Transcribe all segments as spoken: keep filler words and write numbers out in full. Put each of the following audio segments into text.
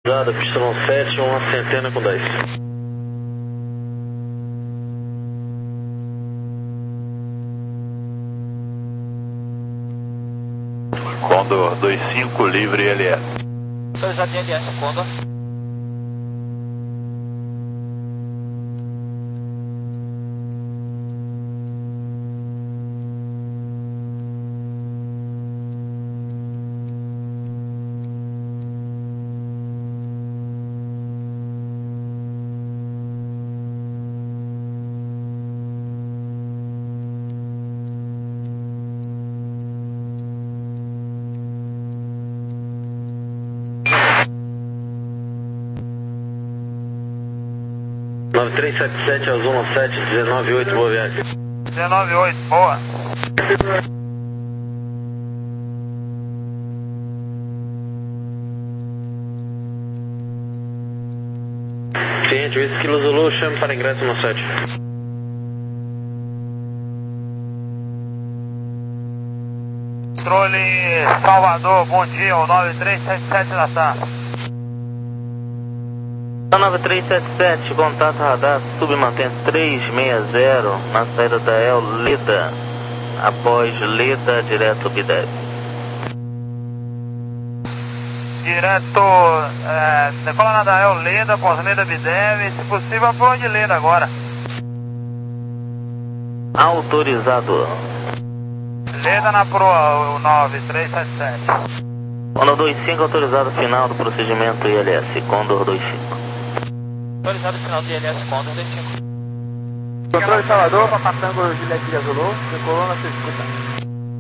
Pista sete, uma centena com dez. Condor dois cinco, livre L S. Autorizado em L S, Condor. nove três sete sete, Azul sete, dezenove oito, boa viagem. dezenove oito, boa. Ciente, oito Kilo Zulu, chame para ingresso no sete. Controle Salvador, bom dia, o nove três sete sete da T A M. nove três sete sete, contato radar, submantém três seis zero na saída da El Leda, após Leda, direto B dez. Direto, é, decola da El Leda, após Leda B dez, se possível por onde Leda agora. Autorizado. Leda na proa, o nove três sete sete. Condor dois cinco, autorizado final do procedimento I L S, Condor dois cinco. Autorizado final do I L S, Condor dois cinco. Controle Salvador, Papatango, Juliette de Azulô, decolou na sua escuta.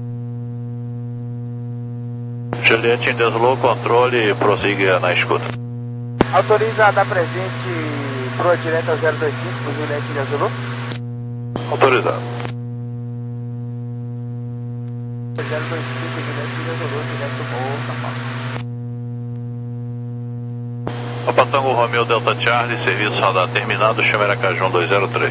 Juliette deslou, controle e prossiga na escuta. Autoriza a dar presente proa direta zero dois cinco para Juliette de Azulô. Autorizado. zero dois cinco, Juliette de Azulô, direto do São Paulo. Papatango Romeo Delta Charlie, serviço radar terminado, chama Aracaju dois zero três.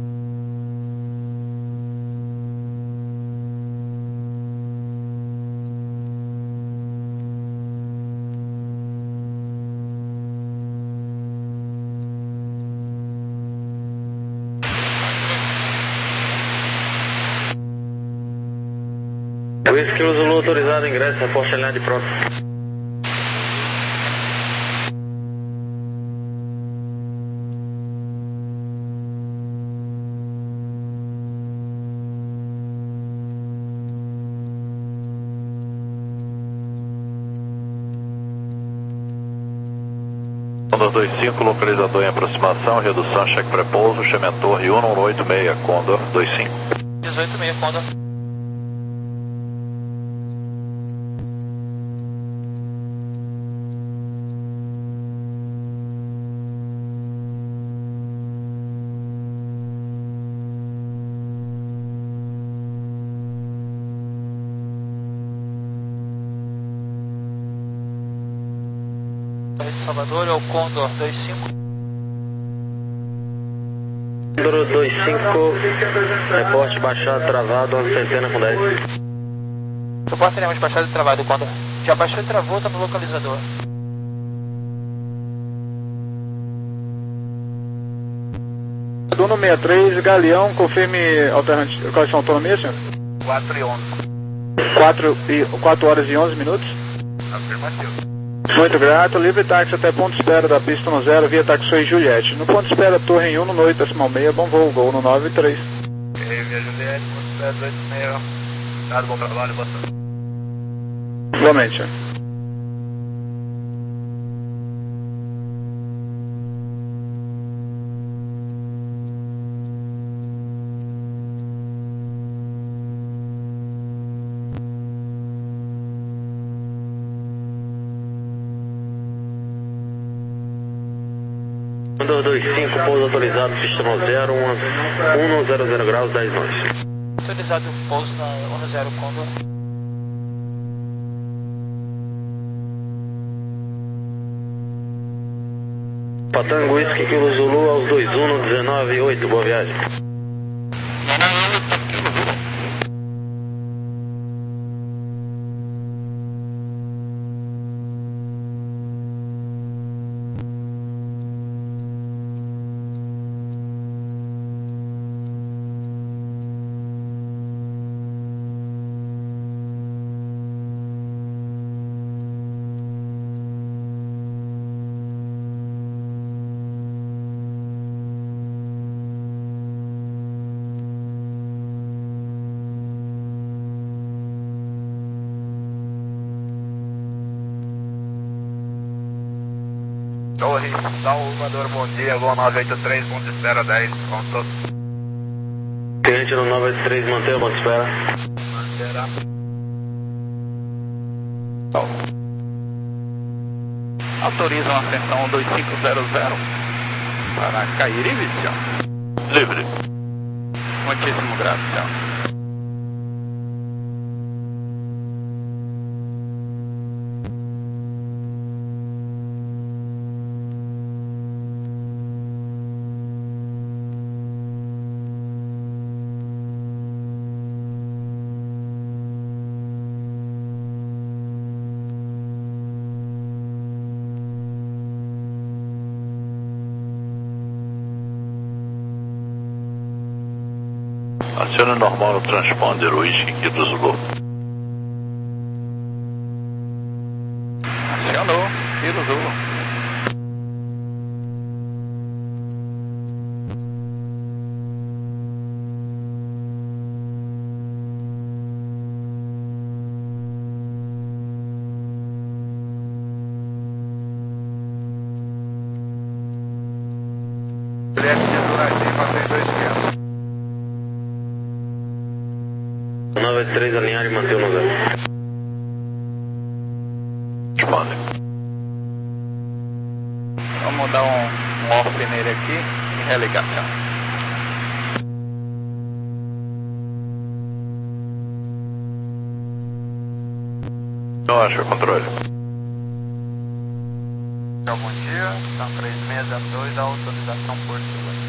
oito Kilo Zulu, autorizado, ingresso, reporte a linha de pronto. Condor dois cinco, localizador em aproximação, redução, cheque pré-pouso, chame a torre um um oito seis, Condor dois cinco. dezoito seis, Condor. Salvador é o Condor dois cinco. Condor dois cinco, reporte baixado, travado, uma centena com dez. Reporte teremos baixado e travado, Condor. Já baixou e travou, tá no localizador. Turno sessenta e três, Galeão, confirme alternativa. Quais são a autonomia, senhor? quatro e onze. quatro horas e onze minutos. Afirmativo. Muito grato, livre táxi até ponto de espera da pista no zero, via Taxi Juliette. No ponto de espera, torre em um no oito, decimal seis, bom voo, voo no nove três. Via Juliette, ponto de espera oito seis. Obrigado, bom trabalho, boa sorte. Igualmente, senhor. Condor dois cinco, pouso autorizado, pista no zero, um zero zero graus, dez nós. Autorizado pouso na um zero, Condor. Patango, Whisky, Kilo Zulu, aos dois um, dezenove oito, boa viagem. Torre, Salvador, bom dia, Gol nove oito três, ponto de espera dez, ponto. Cliente no nove oito três, mantenha o ponto de espera. Manterá. Autoriza uma ascensão dois cinco zero zero para Cairi, Vição. Livre. Muitíssimo grato, senhor. Acione normal no transponder, Whisky Kilo Zulu. Acionou, Kilo Zulu. nove oito três, alinhar e manter o no zero. Responde. Vamos dar um, um off nele aqui e religação. Não acha controle. Bom dia, são três seis zero dois, da autorização por seguro.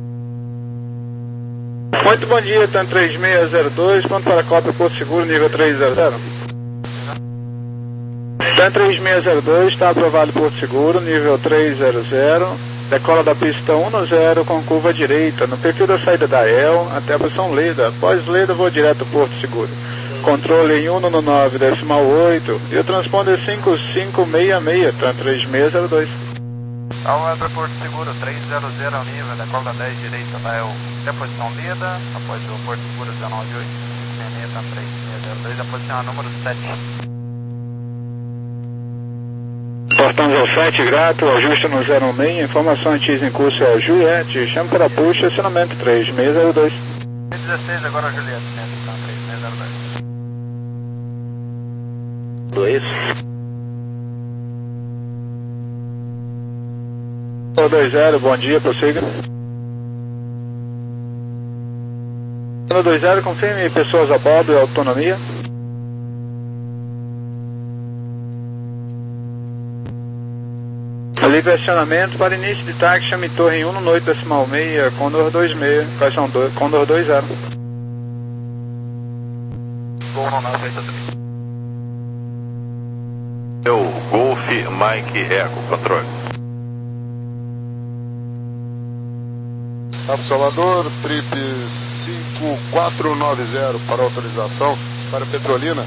Muito bom dia, TAM três seis zero dois, pronto para cópia Porto Seguro, nível três zero zero. TAM três seis zero dois, está aprovado Porto Seguro, nível três zero zero, decola da pista um zero com curva direita, no perfil da saída da E L até a posição Leda, após Leda vou direto Porto Seguro. Controle em um no nove decimal oito e o transponder cinco cinco seis seis, TAM três seis zero dois. Salvador, Porto Seguro, três zero zero ao nível, decola dez direita da E L até a posição Leda, após o Porto Seguro dezenove oito, seis seis, TAM três seis zero dois, a posição número sete. Portão zero sete, grato, ajuste no zero um seis, informação antes em curso é Juliette, chama para push, acionamento três seis zero dois. dezesseis, agora Juliette, TAM três seis zero dois. Dois. dois zero, bom dia, prossiga. dois zero, confirme pessoas a bordo e autonomia. Livre acionamento para início de táxi, chame torre em um no oito decimal seis, Condor dois seis, quais são dois? Condor dois zero. Gol nove oito três. Eu, Golf, Mike, Eco, controle. Cabo Salvador, trip cinco quatro nove zero para autorização para Petrolina.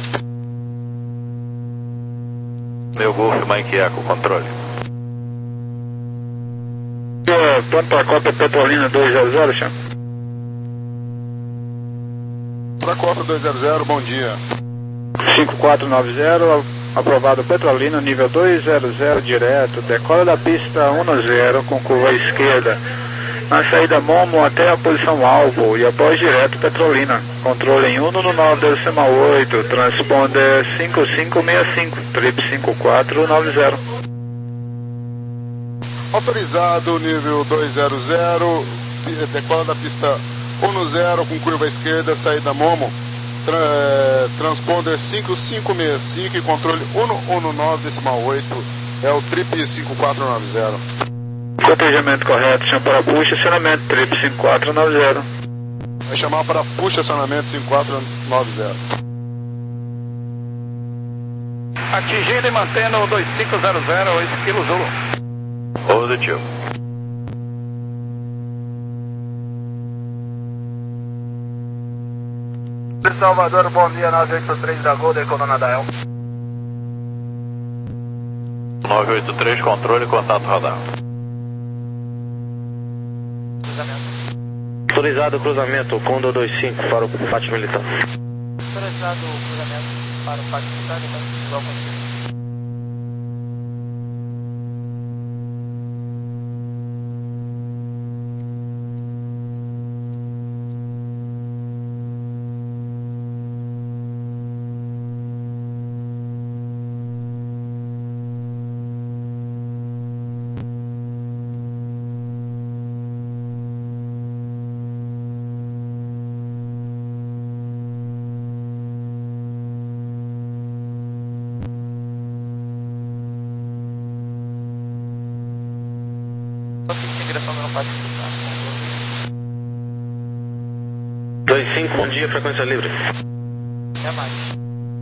Meu Golf, Mike, Eco, controle. Pronto para a cópia Petrolina dois zero zero, chama. Para a Copa dois zero zero, bom dia. cinco quatro nove zero, aprovado Petrolina, nível dois zero zero direto, decola da pista um zero com curva à esquerda, na saída Momo até a posição alvo e após direto Petrolina. Controle em um no nove decimal oito, transponder cinco cinco seis cinco, trip cinco quatro nove zero. Autorizado, nível dois zero zero, decola da pista um zero com curva à esquerda, saída Momo, tra transponder cinco cinco seis cinco e controle um no nove decimal oito, é o trip cinco quatro nove zero. Cotejamento correto, chama para puxa, acionamento trip cinco quatro nove zero. Vai chamar para puxa, acionamento cinco quatro nove zero. Atingindo e mantendo o dois cinco zero zero, oito Kilo Zulu. Positivo. Salvador, bom dia, nove oito três da Gol, decolando da E L. nove oito três, controle, contato radar. Autorizado o cruzamento, Condor dois cinco para o pátio militar. Autorizado o cruzamento para o pátio militar, igual contigo. direção do Aeroporto. dois cinco, bom dia, frequência livre. É mais.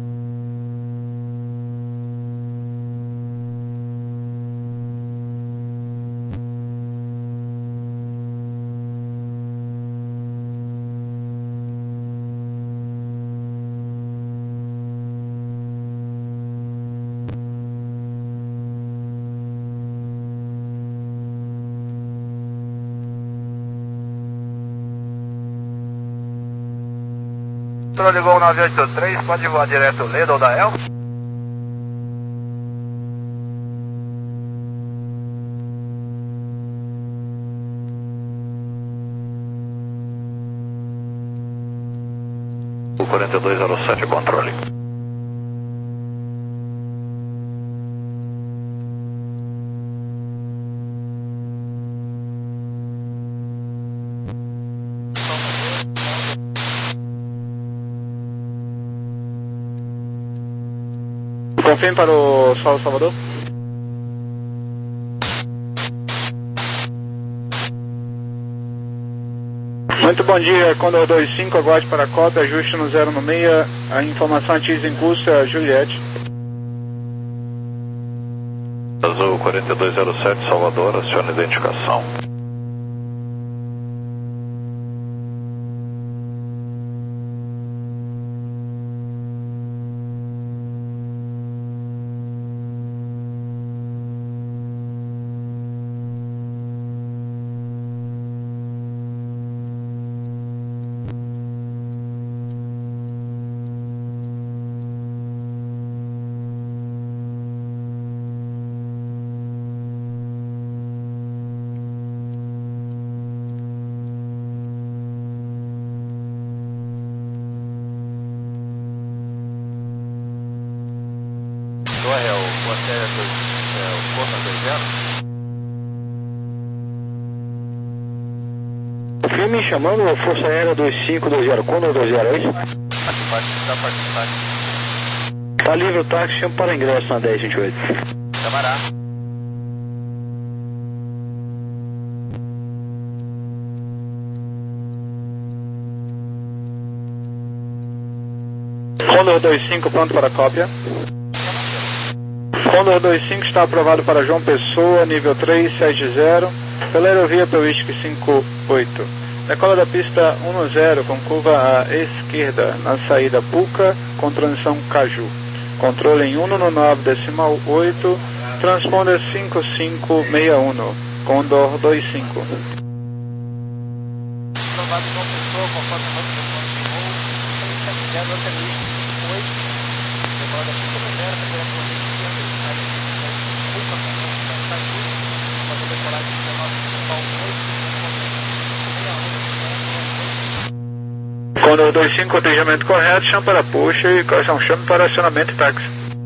Ligou nove oito três, pode voar direto Leda ou Dael? O quarenta e dois zero sete, controle. Confirme para o Sol Salvador. Muito bom dia, Condor dois cinco, aguarde para a cópia, ajuste no zero no meia, a informação atinge em curso é a Juliette. Azul quarenta e dois zero sete, Salvador, aciona identificação. É o Corsa dois zero? Firme chamando a Força Aérea dois cinco dois zero, Condor dois zero, é isso? Participar, participar. Tá livre o táxi, chama para ingresso na dez vinte e oito. Camará. Condor dois cinco, pronto para a cópia. Condor dois cinco está aprovado para João Pessoa, nível três sete zero, pela aerovia pelo Whisky cinco oito. Decola da pista um zero com curva à esquerda na saída Puca com transição Caju. Controle em um no nove decimal oito, transponder cinco cinco seis um, Condor dois cinco. Aprovado João Pessoa, conforme o nosso telefone de voo, três sete zero, hotel Whisky cinco oito. Decola da pista um zero, pela aerovia Condor dois cinco, atendimento correto, chama para puxa e correção, chame para acionamento e táxi.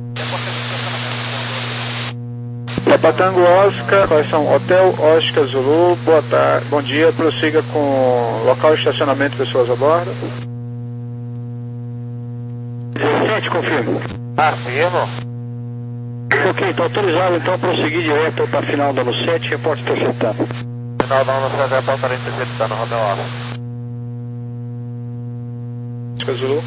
Papatango Oscar, correção, Hotel Oscar Zulu, boa tarde, bom dia, prossiga com local de estacionamento, pessoas a bordo. dezessete, confirmo. Afirmo. Ok, está autorizado então a prosseguir direto para a final da ano sete, reporte interceptado. Final da ano sete, reporte interceptado, Rodel Alfa. Zulu.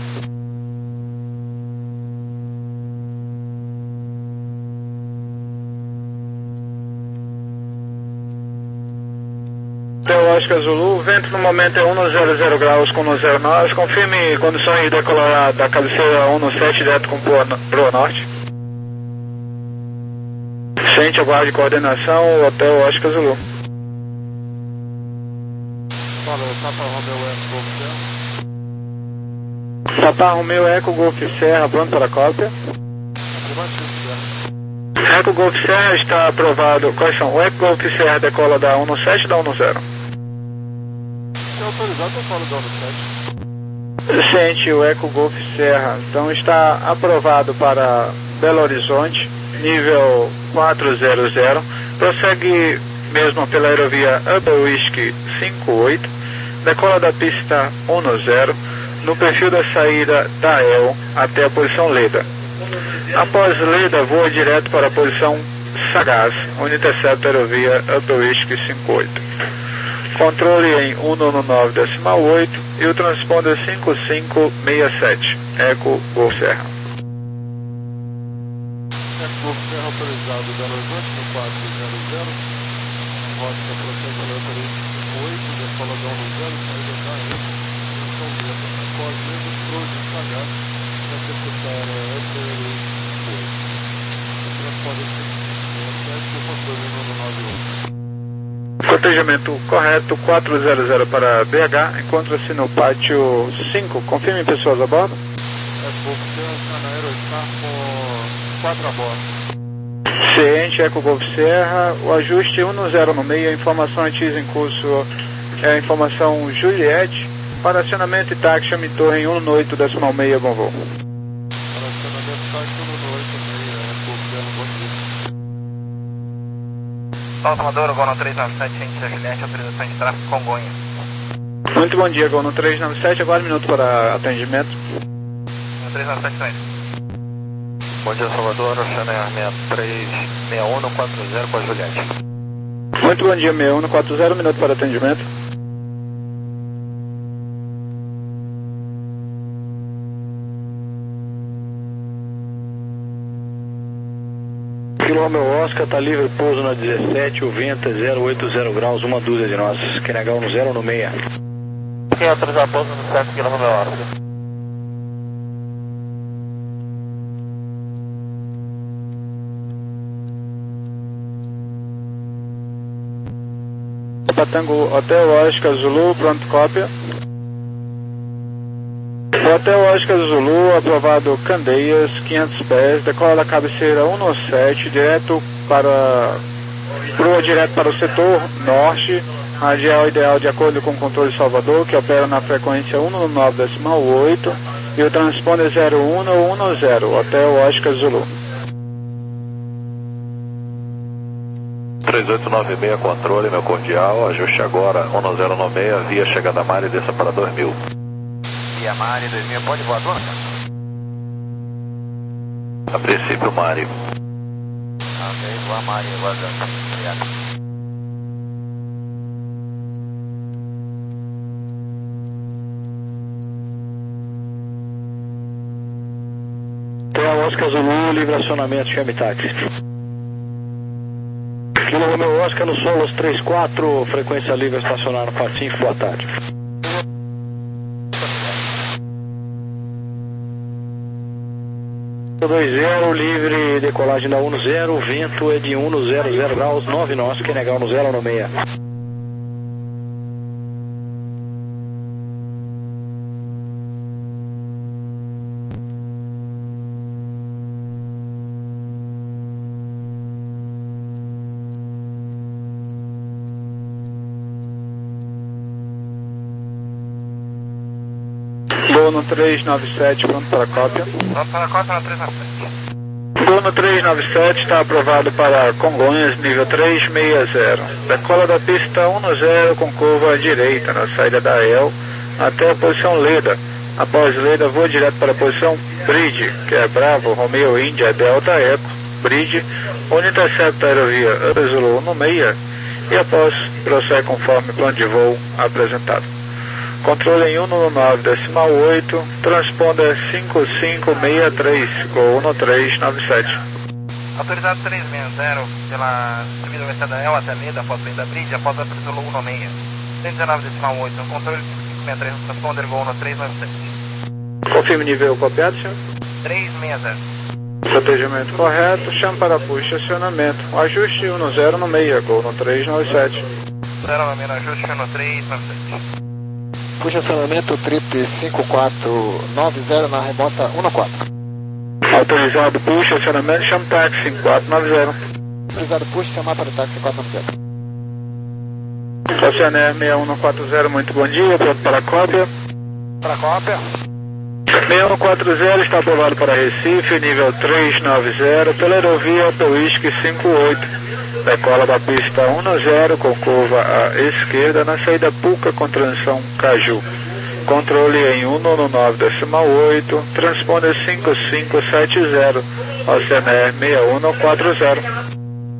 Hotel Oscar Zulu, vento no momento é um zero zero graus com um zero nove, confirme condições de decolar da cabeceira um sete direto com proa norte. Sente, aguarde coordenação, Hotel Oscar Zulu. Papa Romeo Eco Golf Serra, pronto para a cópia. Eco Golf Serra está aprovado. Quais são? O Eco Golf Serra decola da um sete ou da um zero? É autorizado ou falo da um sete? Sente, o Eco Golf Serra. Então está aprovado para Belo Horizonte, nível quatrocentos. Prossegue mesmo pela aerovia Upper Whisky cinco oito. Decola da pista um zero. No perfil da saída da E L até a posição Leda. Após Leda, voa direto para a posição Sagaz, o Intercept Aerovia Upper Whisky cinco oito. Controle em cento e noventa e nove decimal oito e o transponder cinco cinco seis sete, Eco Golf Serra. Eco Golf Serra autorizado Belo Horizonte no quatro zero zero, rota processo aleatório cinco oito, decoladão no zero, saída da E, São Bento, após mesmo Troje Sagaz, para executar a Upper Whisky cinco oito. O transponder cinco cinco seis sete e o controle no nove oito. Cotejamento correto, quatro zero zero para B H, encontra-se no pátio cinco. Confirme pessoas a bordo. É Golf Serra, na Aerostar com quatro a bordo. Ciente, Eco Golf Serra, o ajuste um zero no meio, a informação ATIS em curso é a informação Juliette, para acionamento e táxi, chame torre em um oito decimal seis, bom voo. Para acionamento táxi um oito seis, é Golf Serra, bom dia. Salto Amador, Gono três nove sete, ciência Juliette, autorização de tráfego Congonha. Muito bom dia, Gono três nove sete, agora um minuto para atendimento. três nove sete também. Bom dia, Salvador, Oceaner seis três seis um no quatro zero com a Juliette. Muito bom dia, seis um no quatro zero, um minuto para atendimento. Kilo Romeo Oscar, está livre pouso na dezessete, o vento é zero oito zero graus, uma dúzia de nós. Quer negar no zero ou no meia? Quem autorizar pouso no sete, Kilo Romeo Oscar. Patango Hotel Oscar Zulu, pronto cópia. Hotel Oscar Zulu, aprovado Candeias, quinhentos pés, decola da cabeceira cento e sete, direto para, proa direto para o setor norte, radial ideal de acordo com o controle Salvador, que opera na frequência cento e nove decimal oito, e o transponder zero um um zero, Hotel Oscar Zulu. três oito nove seis, controle, meu cordial, ajuste agora um zero nove seis, via chegada a Mari, desça para dois mil. Via Mari, dois mil, pode voar, dona? A princípio, Mari. Ok, voar Mari, vazando. Obrigado. Hotel Oscar Zulu, livre acionamento, chame táxi. Kilo Romeo Oscar no Solos três quatro, frequência livre, estacionar no Pacífico, boa tarde. dois zero, livre, decolagem da um zero, vento é de um zero zero graus, nove nós, quer negar no zero ou no meia? Gono três nove sete, pronto para a cópia. Pronto para a cópia, no três nove sete. Gono três nove sete está aprovado para Congonhas, nível três seis zero. Decola da pista um zero com curva à direita, na saída da E L, até a posição Leda. Após Leda, voa direto para a posição Bridge, que é Bravo, Romeo, Índia, Delta, Eco, Bridge, onde intercepta a aerovia Zulu no meia, e após prossegue conforme plano de voo apresentado. Controle em cento e nove decimal oito, transponder cinco cinco seis três, Gol um três nove sete. Autorizado três seis zero pela subida oeste da E L até Leda, após o da Bridge, após a Zulu um seis. cento e dezenove decimal oito, no controle cinco cinco seis três, transponder Gol um três nove sete. Confirme nível copiado, senhor. três seis zero. Protegimento correto, chame para puxa, acionamento. Ajuste um zero no meia, Gol um três nove sete. zero nove seis, ajuste um três nove sete. Puxa acionamento trip cinco quatro nove zero na remota um quatro. Autorizado puxa, acionamento, chame táxi cinco quatro nove zero. Autorizado puxa, chamar para o táxi quatro nove zero. Oceaner seis um quatro zero, muito bom dia, pronto para a cópia. Para a cópia. seis um quatro zero está aprovado para Recife, nível três nove zero, pela aerovia Upper Whisky cinco oito. Decola da pista um zero com curva à esquerda na saída Puca com transição Caju. Controle em cento e nove decimal oito, transponder cinco cinco sete zero, Oceaner seis um quatro zero.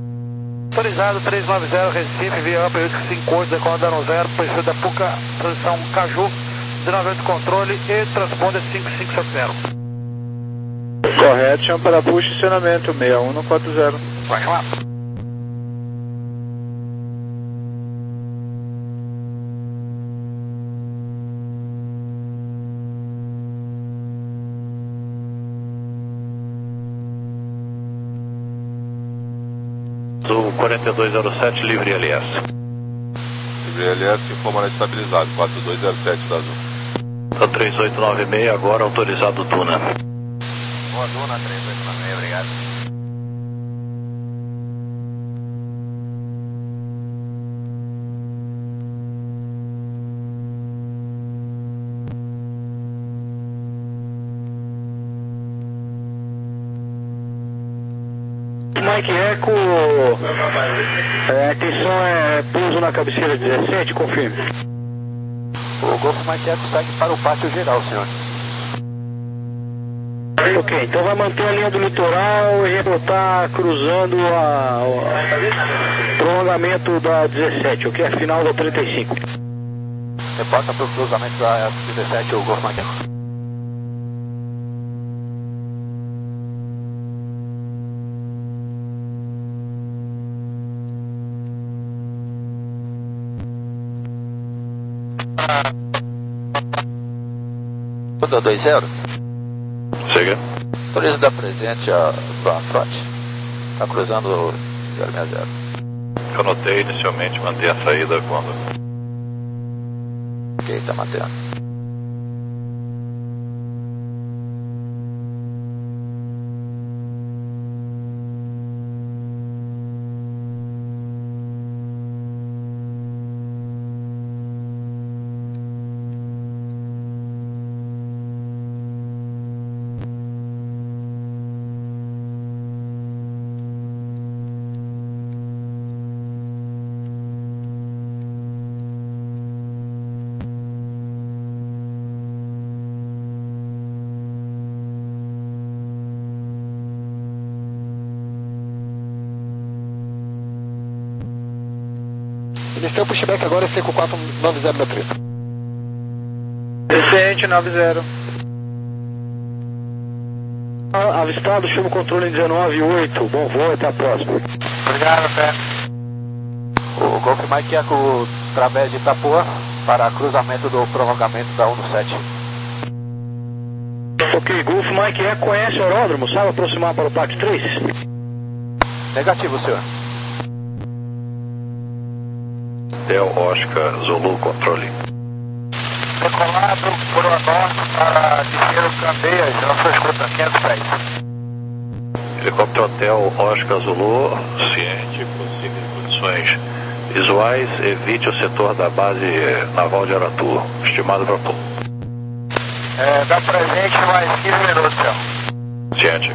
Autorizado três nove zero, Recife, via Upper oito cinco oito, decola dano zero, posição da Puca, posição Caju, dezenove oito controle e transponder cinco cinco sete zero. Correto, chama para push, estacionamento seis um quatro zero. Vai chamar. Sul quarenta e dois zero sete, livre L S. Livre L S, informa estabilizado, quatro dois zero sete da Azul. três oito nove seis, agora autorizado Duna. Boa Duna, três oito nove seis, obrigado. Mike Eco, é, a intenção é pouso na cabeceira dezessete, confirme. O Golf Mike Eco segue para o pátio geral, senhor. Ok, então vai manter a linha do litoral e botar cruzando a, o prolongamento da dezessete, ok? A final da trinta e cinco. Reporta para o cruzamento da dezessete, o Golf Mike Eco. dois zero. Siga. Autoriza dar presente a Brown Trot. Está cruzando o zero seis zero. Eu notei inicialmente manter a saída quando. Ok, está mantendo. Iniciou o pushback agora, C Q quatro nove zero da treta. Descente nove zero. Avistado, chama o controle dezenove oito, bom voo, até a próxima. Obrigado, pé. O Golf Mike Eco através de Itapuã para cruzamento do prolongamento da um sete. Ok, Golf Mike Eco conhece o aeródromo, sabe aproximar para o P A C três? Negativo, senhor. Del Oscar Zulu, controle. Decolado por o norte para descer o Candeias, na sua escuta, quinhentos pés. Helicóptero Hotel Oscar Zulu, ciente, possíveis condições visuais, evite o setor da base naval de Aratu, estimado para pouco. É, dá presente mais quinze minutos, senhor. Ciente.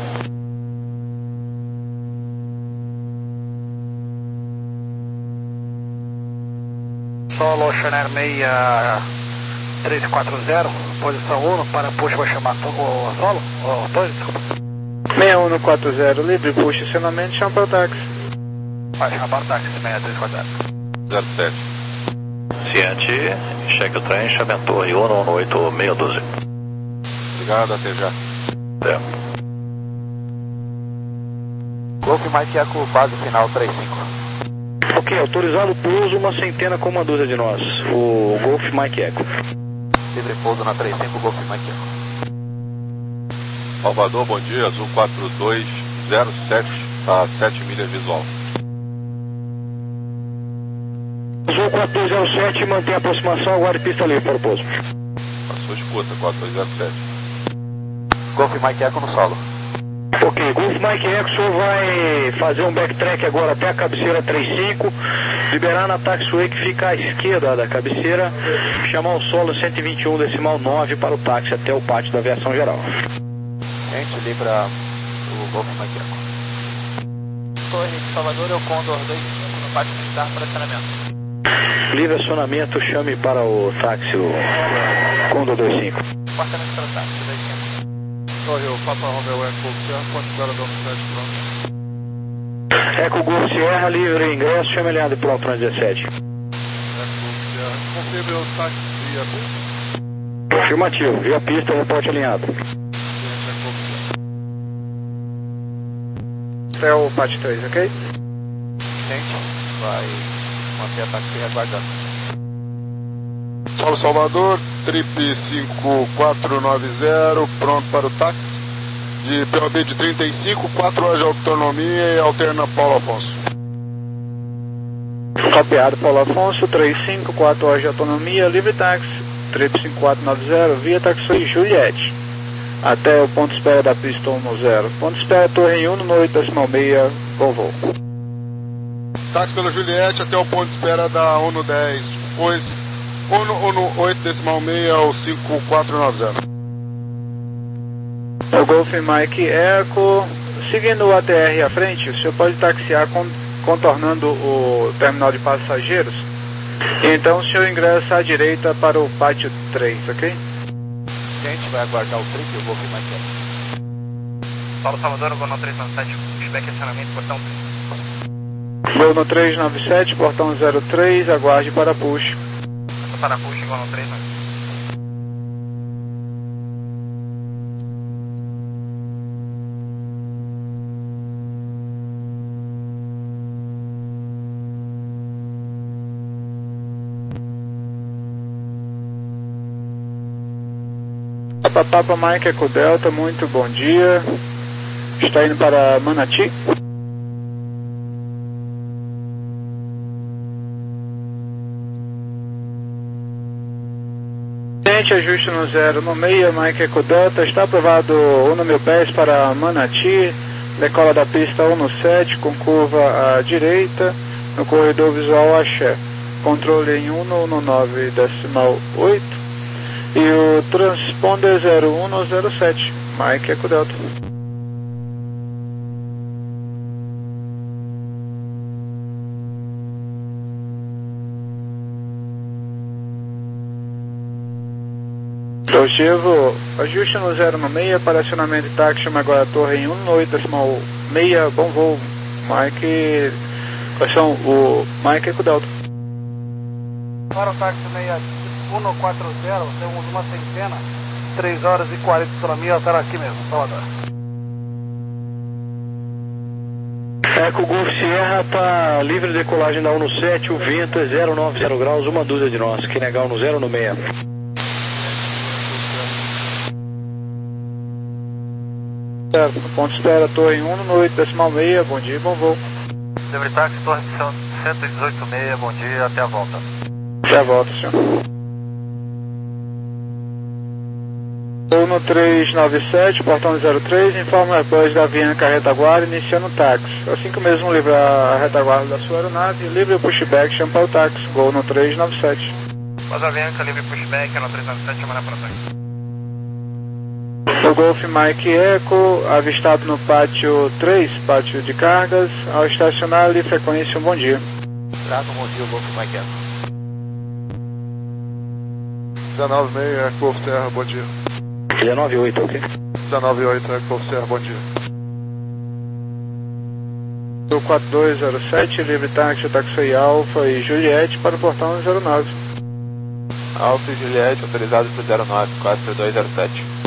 Solo Channel seis três quatro zero, posição um, para push vai chamar o solo, o Antônio, desculpa. seis um quatro zero, livre push, estacionamento, chama para o táxi. Vai chamar para o táxi, seis três quatro zero. zero sete. Ciente, cheque o trem, Chaventor, Rio um oito seis doze. Obrigado, até já. É. Golf Mike Eco, base final três cinco. Ok, autorizado o pouso, uma centena com uma dúzia de nós, o Golf Mike Eco. Livre pouso na três cinco, Golf Mike Eco. Salvador, bom dia, Azul quatro dois zero sete, a sete milhas visual. Azul quatro dois zero sete, mantém a aproximação, aguarde pista livre para o pouso. A sua escuta, quatro dois zero sete. Golf Mike Eco no solo. Ok, Golf Mike Eco, o senhor vai fazer um backtrack agora até a cabeceira trinta e cinco, liberar na taxiway que fica à esquerda da cabeceira, chamar o solo cento e vinte e um decimal nove para o táxi até o pátio da aviação geral. Gente, libra o Golf Mike Eco. Torre de Salvador, eu Condor dois cinco no pátio militar para acionamento. Livre acionamento, chame para o táxi, o Condor dois cinco. Apartamento para o táxi, dois cinco. Torre, o Papa Romeo Eco, considera dono sete, pronto. Eco Golf Sierra, livre ingresso, chama alinhado de Plantão dezessete. Eco Golf Sierra, confirme o táxi via pista. Afirmativo, via pista, reporte alinhado. Este é o P A T três, ok? Gente, vai manter a táxi aguardando. Paulo Salvador, Trip cinco quatro nove zero, pronto para o táxi. De P O B de trinta e cinco, quatro horas de autonomia e alterna Paulo Afonso. Copiado, Paulo Afonso, três cinco, quatro horas de autonomia, livre táxi, Trip cinco quatro nove zero, via Taxway Juliette, até o ponto de espera da pista um zero. Ponto de espera Torre um no oito decimal seis, bom voo. Táxi pela Juliette até o ponto de espera da um no dez, depois um no oito decimal seis ao cinco quatro nove zero. O Golf Mike Eco, seguindo o A T R à frente, o senhor pode taxiar con contornando o terminal de passageiros. Então o senhor ingressa à direita para o pátio três, ok? Gente, vai aguardar o trip e o Golf Mike Eco. Paulo Salvador, Gol no três nove sete, pushback acionamento, portão três. Gol no três nove sete, portão zero três, aguarde para push. Para push, Gol no três nove sete. Papa Mike Eco Delta, muito bom dia. Está indo para Manati. Gente, ajuste no zero no meio, Mike Eco Delta. Está aprovado o número dez para Manati. Decola da pista um no sete, com curva à direita, no corredor visual Axé. Controle em um no nove decimal oito. E o transponder zero um no zero sete, Mike Eco Delta. Positivo, ajuste no zero no meia para acionamento de táxi, chama agora a torre em um no oito decimal seis, bom voo, Mike, quais são o Mike Eco Delta. Para o táxi seis um quatro zero, temos uma centena, três horas e quarenta de autonomia, estará aqui mesmo, Salvador. Eco Golf Sierra para livre decolagem da um no sete, o vento é zero nove zero graus, uma dúzia de nós, que negar no zero no meia. Certo, ponto de espera, torre um no oito decimal seis, bom dia, bom voo. Livre táxi, torre cento e dezoito seis, bom dia, até a volta. Até a volta, senhor. um no três nove sete, portão zero três, informa o Airbus da Avianca retaguarda, iniciando o táxi. Assim que mesmo livre a retaguarda da sua aeronave, livre o pushback, chama para o táxi. Gol no três nove sete. Após a Avianca, livre pushback, no três nove sete, chamando para táxi. O Golf Mike Eco, avistado no pátio três, pátio de cargas, ao estacionar ali, frequência, um bom dia. Traga um bom dia, o Golf Mike Eco. dezenove seis, Eco Golf Sierra, bom dia. dezenove oito, ok? dezenove oito, Eco Golf Sierra, bom dia. O quatro dois zero sete, livre táxi, Taxway Alfa e Juliette para o portão zero nove. Alfa e Juliette, autorizados por zero nove, quatro dois zero sete.